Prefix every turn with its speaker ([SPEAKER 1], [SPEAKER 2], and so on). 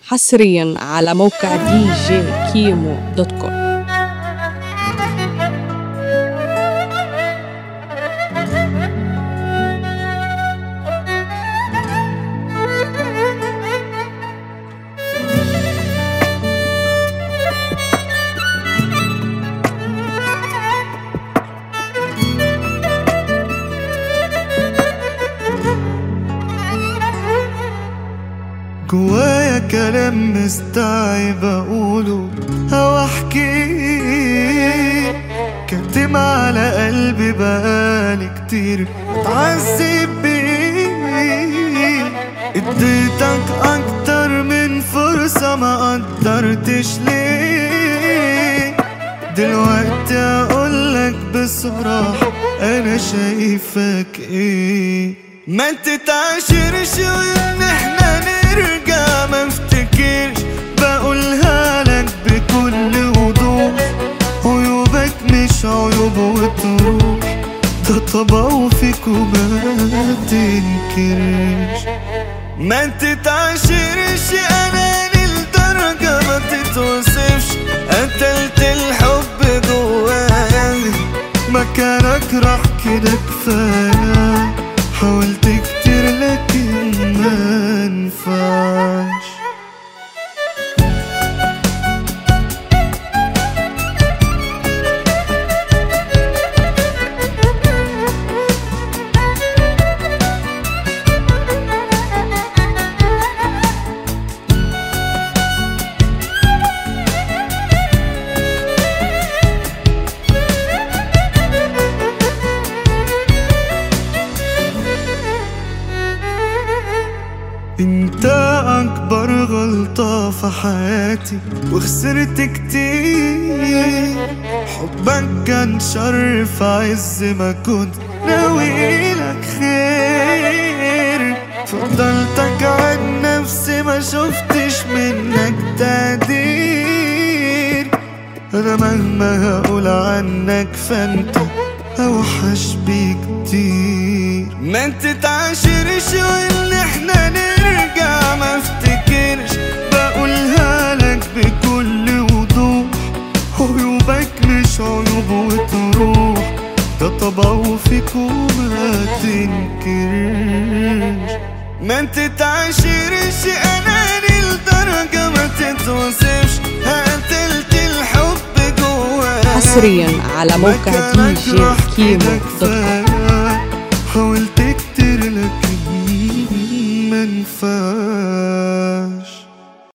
[SPEAKER 1] حصريا على موقع دي جي كيمو دوت كوم.
[SPEAKER 2] جوايا كلام مستعيب اقوله او احكيه، كاتم على قلبي بقالي كتير اتعذب بيه. اديتك اكتر من فرصة ما قدرتش ليه. دلوقتي اقولك بصراحة انا شايفك ايه. ما تتعاشرش وان احنا نرجع، ما افتكرش بقولها لك بكل وضوح. عيوبك مش عيوب وتروح، ده طبعه فيك وما تنكرش. ما تتعاشرش انا للدرجة ما تتوصفش. قتلت الحب جوايا، مكانك راح كده كفاية. حاولت كتير لكن ما نفعش. انت اكبر غلطة في حياتي وخسرت كتير. حبك كان شر في عز ما كنت ناويلك خير. فضلتك عن نفسي ما شفتش منك تقدير. انا مهما هقول عنك فانت اوحش بكتير. ما تتعاشرش وان احنا نرجع، ما افتكرش بقولها لك بكل وضوح. عيوبك مش عيوب وتروح، ده طبعه فيك وما تنكرش. ما تتعاشرش انا للدرجة ما تتوصفش. قتلت الحب جوايا
[SPEAKER 1] حصريا على موقع دي جي كيمو دوت كوم.